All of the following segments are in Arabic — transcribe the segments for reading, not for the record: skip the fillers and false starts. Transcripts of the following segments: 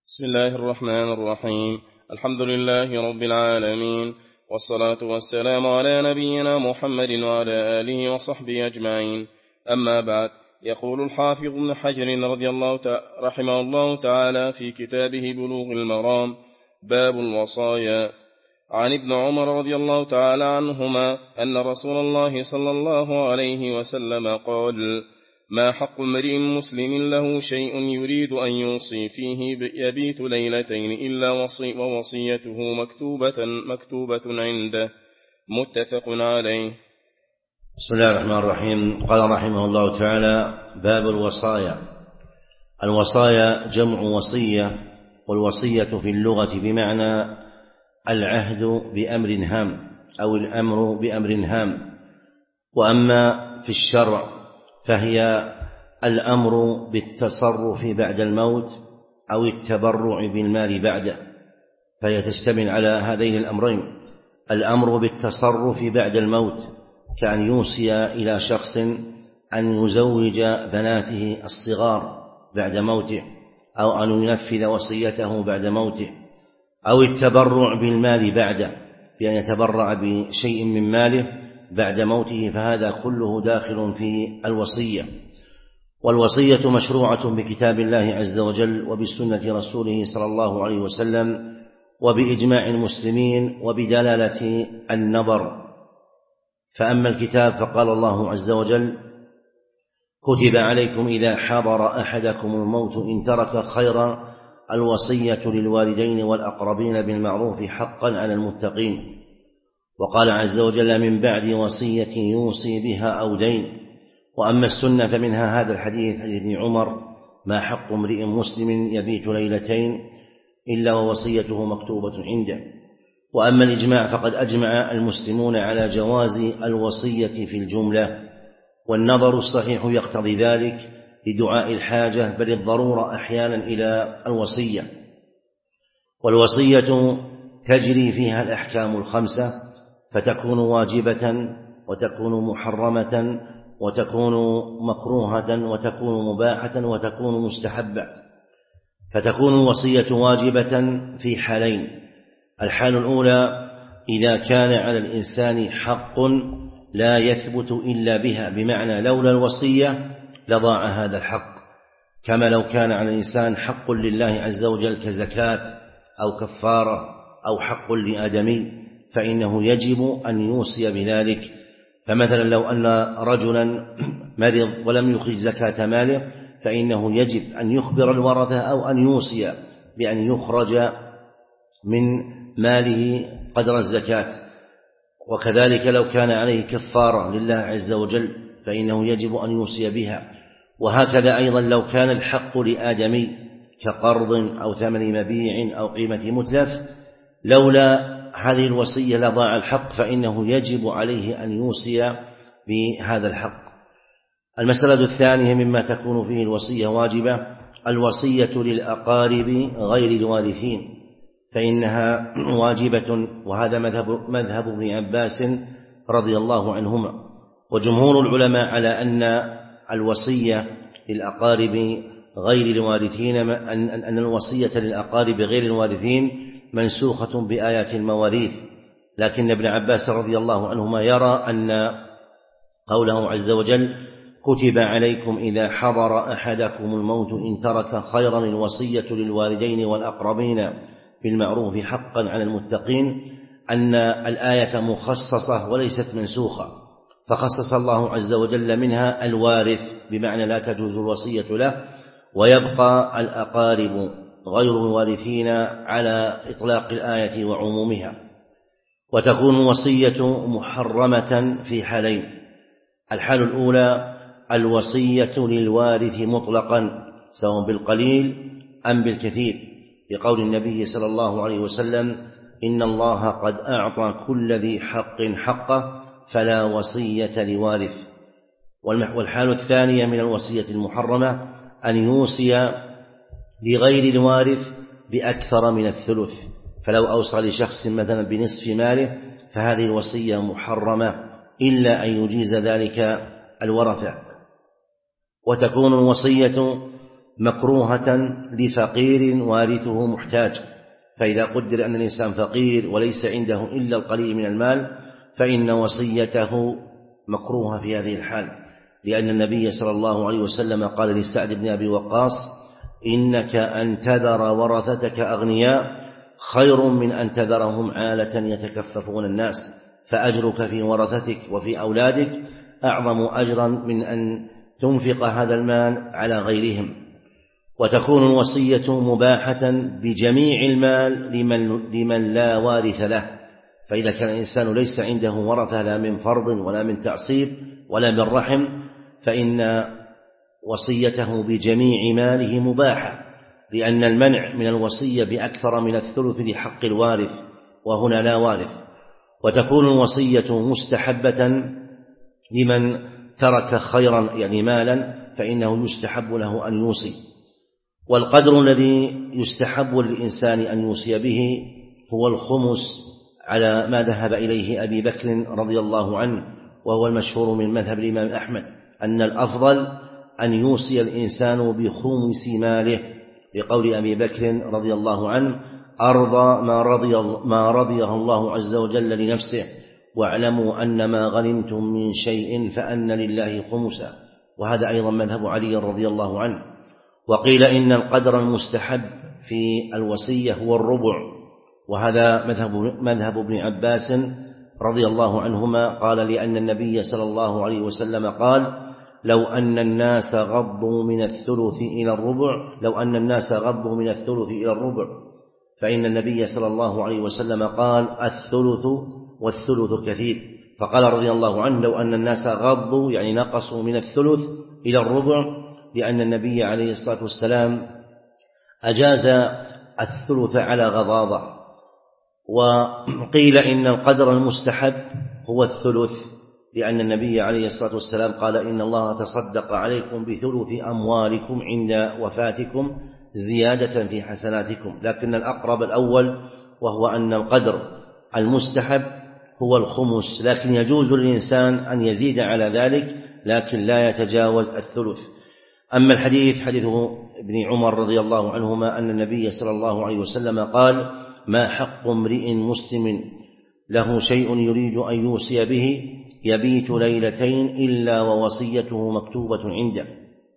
بسم الله الرحمن الرحيم. الحمد لله رب العالمين، والصلاة والسلام على نبينا محمد وعلى آله وصحبه أجمعين. أما بعد، يقول الحافظ ابن حجر رحمه الله تعالى في كتابه بلوغ المرام: باب الوصايا. عن ابن عمر رضي الله تعالى عنهما أن رسول الله صلى الله عليه وسلم قال: ما حق امرئ مسلم له شيء يريد أن يوصي فيه يبيت ليلتين إلا ووصيته مكتوبة عنده، متفق عليه. بسم الله الرحمن الرحيم. قال رحمه الله تعالى: باب الوصايا. الوصايا جمع وصية، والوصية في اللغة بمعنى العهد بأمر هام أو الأمر بأمر هام، وأما في الشرع فهي الأمر بالتصرف بعد الموت أو التبرع بالمال بعده، فهي تشتمل على هذين الأمرين: الأمر بالتصرف بعد الموت كأن يوصي إلى شخص أن يزوج بناته الصغار بعد موته، أو أن ينفذ وصيته بعد موته، أو التبرع بالمال بعده بأن يتبرع بشيء من ماله بعد موته، فهذا كله داخل في الوصية. والوصية مشروعة بكتاب الله عز وجل وبسنة رسوله صلى الله عليه وسلم وبإجماع المسلمين وبدلالة النظر. فأما الكتاب فقال الله عز وجل: كتب عليكم إذا حضر أحدكم الموت إن ترك خيرا الوصية للوالدين والأقربين بالمعروف حقا على المتقين. وقال عز وجل: من بعد وصية يوصي بها أو دين. وأما السنة فمنها هذا الحديث، حديث ابن عمر: ما حق امرئ مسلم يبيت ليلتين إلا ووصيته مكتوبة عنده. وأما الإجماع فقد أجمع المسلمون على جواز الوصية في الجملة، والنظر الصحيح يقتضي ذلك لدعاء الحاجة، بل الضرورة أحيانا إلى الوصية. والوصية تجري فيها الأحكام الخمسة، فتكون واجبة وتكون محرمة وتكون مكروهة وتكون مباحة وتكون مستحبة. فتكون الوصية واجبة في حالين: الحال الأولى إذا كان على الإنسان حق لا يثبت إلا بها، بمعنى لولا الوصية لضاع هذا الحق، كما لو كان على الإنسان حق لله عز وجل كزكاة أو كفارة أو حق لآدمي، فإنه يجب أن يوصي بذلك. فمثلا لو أن رجلا مرض ولم يخرج زكاة ماله، فإنه يجب أن يخبر الورثة أو أن يوصي بأن يخرج من ماله قدر الزكاة. وكذلك لو كان عليه كفارة لله عز وجل فإنه يجب أن يوصي بها. وهكذا أيضا لو كان الحق لآدمي كقرض أو ثمن مبيع أو قيمة متلف، لولا هذه الوصية لضاع الحق، فإنه يجب عليه أن يوصي بهذا الحق. المسألة الثانية مما تكون فيه الوصية واجبة: الوصية للأقارب غير الوارثين، فإنها واجبة، وهذا مذهب ابن عباس رضي الله عنهما. وجمهور العلماء على أن الوصية للأقارب غير الوارثين، أن الوصية للأقارب غير الوارثين منسوخة بآيات المواريث، لكن ابن عباس رضي الله عنهما يرى أن قوله عز وجل: كتب عليكم إذا حضر أحدكم الموت إن ترك خيرا الوصية للوالدين والأقربين بالمعروف حقا على المتقين، أن الآية مخصصة وليست منسوخة، فخصص الله عز وجل منها الوارث بمعنى لا تجوز الوصية له، ويبقى الأقارب غير الوارثين على إطلاق الآية وعمومها. وتكون الوصية محرمة في حالين: الحال الأولى الوصية للوارث مطلقا سواء بالقليل أم بالكثير، لقول النبي صلى الله عليه وسلم: إن الله قد أعطى كل ذي حق حقه فلا وصية لوارث. والحال الثانية من الوصية المحرمة أن يوصي لغير الوارث بأكثر من الثلث، فلو أوصى لشخص مثلا بنصف ماله فهذه الوصية محرمة إلا أن يجيز ذلك الورثة. وتكون الوصية مكروهة لفقير وارثه محتاج. فإذا قدر أن الإنسان فقير وليس عنده إلا القليل من المال فإن وصيته مكروهة في هذه الحال، لأن النبي صلى الله عليه وسلم قال لسعد بن أبي وقاص: إنك أن تذر ورثتك أغنياء خير من أن تذرهم عالة يتكففون الناس، فأجرك في ورثتك وفي أولادك أعظم أجرا من أن تنفق هذا المال على غيرهم. وتكون الوصية مباحة بجميع المال لمن لا وارث له، فإذا كان الإنسان ليس عنده ورثة لا من فرض ولا من تعصيب ولا من رحم فإن وصيته بجميع ماله مباحة، لأن المنع من الوصية بأكثر من الثلث لحق الوارث، وهنا لا وارث. وتكون الوصية مستحبة لمن ترك خيرا يعني مالا فإنه يستحب له أن يوصي. والقدر الذي يستحب للإنسان أن يوصي به هو الخمس على ما ذهب إليه أبي بكر رضي الله عنه، وهو المشهور من مذهب الإمام أحمد أن الأفضل أن يوصي الإنسان بخمس ماله، لقول أبي بكر رضي الله عنه: أرضى ما رضيه الله عز وجل لنفسه، واعلموا أن ما غنمتم من شيء فأن لله خمسا. وهذا أيضا مذهب علي رضي الله عنه. وقيل إن القدر المستحب في الوصية هو الربع، وهذا مذهب ابن عباس رضي الله عنهما، قال: لأن النبي صلى الله عليه وسلم قال: لو أن الناس غضوا من الثلث إلى الربع فإن النبي صلى الله عليه وسلم قال: الثلث والثلث كثير. فقال رضي الله عنه: لو أن الناس غضوا يعني نقصوا من الثلث إلى الربع، لأن النبي عليه الصلاة والسلام أجاز الثلث على غضاضة. وقيل إن القدر المستحب هو الثلث، لأن النبي عليه الصلاة والسلام قال: إن الله تصدق عليكم بثلث أموالكم عند وفاتكم زيادة في حسناتكم. لكن الأقرب الأول، وهو أن القدر المستحب هو الخمس، لكن يجوز للإنسان أن يزيد على ذلك لكن لا يتجاوز الثلث. أما الحديث حديث ابن عمر رضي الله عنهما أن النبي صلى الله عليه وسلم قال: ما حق امرئ مسلم له شيء يريد أن يوصي به يبيت ليلتين إلا ووصيته مكتوبة عنده.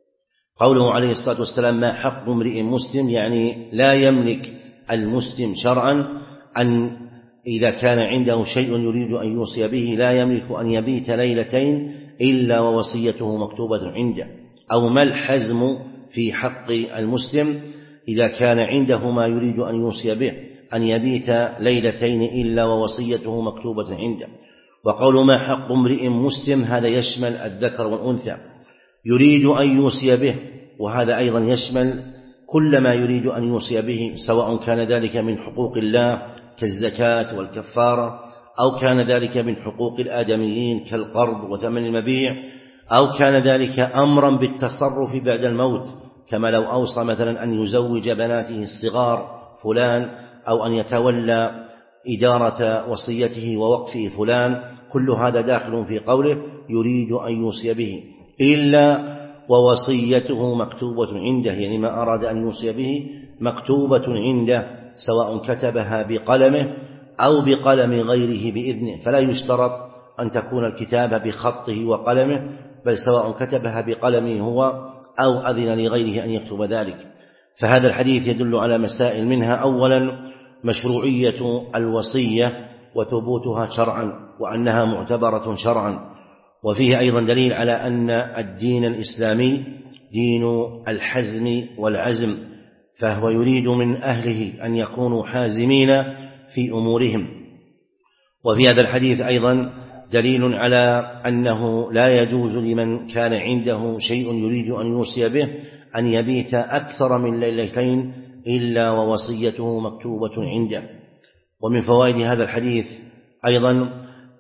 قوله عليه الصلاة والسلام ما حق امرئ مسلم يعني لا يملك المسلم شرعا أن إذا كان عنده شيء يريد أن يوصي به لا يملك أن يبيت ليلتين إلا ووصيته مكتوبة عنده. أو ما الحزم في حق المسلم إذا كان عنده ما يريد أن يوصي به أن يبيت ليلتين إلا ووصيته مكتوبة عنده. وقول ما حق امرئ مسلم هذا يشمل الذكر والأنثى يريد أن يوصي به، وهذا أيضا يشمل كل ما يريد أن يوصي به، سواء كان ذلك من حقوق الله كالزكاة والكفارة، أو كان ذلك من حقوق الآدميين كالقرض وثمن المبيع، أو كان ذلك أمرا بالتصرف بعد الموت، كما لو أوصى مثلا أن يزوج بناته الصغار فلان، أو أن يتولى إدارة وصيته ووقفه فلان. كل هذا داخل في قوله يريد أن يوصي به إلا ووصيته مكتوبة عنده، يعني ما أراد أن يوصي به مكتوبة عنده، سواء كتبها بقلمه أو بقلم غيره بإذنه، فلا يشترط أن تكون الكتابة بخطه وقلمه، بل سواء كتبها بقلمه هو أو أذن لغيره أن يكتب ذلك. فهذا الحديث يدل على مسائل، منها أولا مشروعية الوصية وثبوتها شرعا وأنها معتبرة شرعا، وفيه أيضا دليل على أن الدين الإسلامي دين الحزم والعزم، فهو يريد من أهله أن يكونوا حازمين في أمورهم. وفي هذا الحديث أيضا دليل على أنه لا يجوز لمن كان عنده شيء يريد أن يوصي به أن يبيت أكثر من ليلتين إلا ووصيته مكتوبة عنده. ومن فوائد هذا الحديث أيضا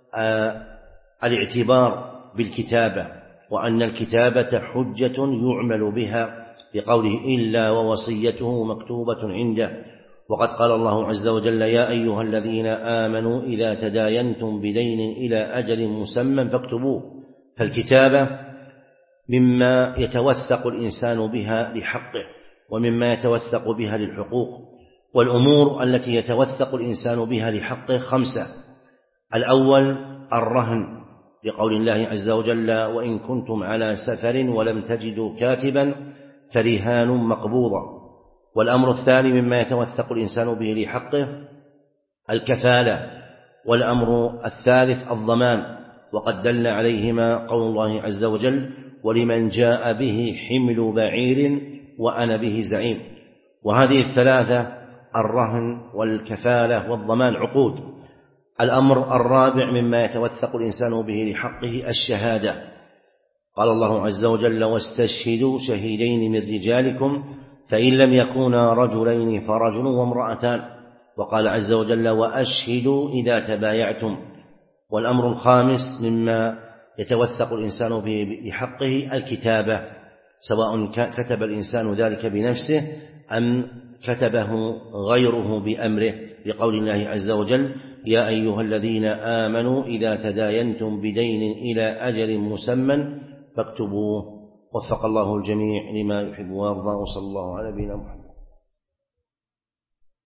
الاعتبار بالكتابة، وأن الكتابة حجة يعمل بها، بقوله إلا ووصيته مكتوبة عنده. وقد قال الله عز وجل يا أيها الذين آمنوا إذا تداينتم بدين إلى أجل مسمى فاكتبوه. فالكتابة مما يتوثق الإنسان بها لحقه، ومما يتوثق بها للحقوق. والأمور التي يتوثق الإنسان بها لحقه 5: الأول الرهن، لقول الله عز وجل: وإن كنتم على سفر ولم تجدوا كاتبا فرهان مقبوضة. والأمر الثاني مما يتوثق الإنسان به لحقه الكفالة. والأمر الثالث الضمان، وقد دل عليهما قول الله عز وجل: ولمن جاء به حمل بعير وأنا به زعيم. وهذه الثلاثة الرهن والكفالة والضمان عقود. الأمر الرابع مما يتوثق الإنسان به لحقه الشهادة. قال الله عز وجل: واستشهدوا شهيدين من رجالكم فإن لم يكونا رجلين فرجل وامرأتان. وقال عز وجل: وأشهدوا إذا تبايعتم. والأمر الخامس مما يتوثق الإنسان به لحقه الكتابة، سواء كتب الإنسان ذلك بنفسه أم كتبه غيره بأمره، لقول الله عز وجل: يا أيها الذين آمنوا إذا تداينتم بدين إلى أجل مسمى فاكتبوه. وفق الله الجميع لما يحب ويرضى، وصلى الله على نبينا محمد.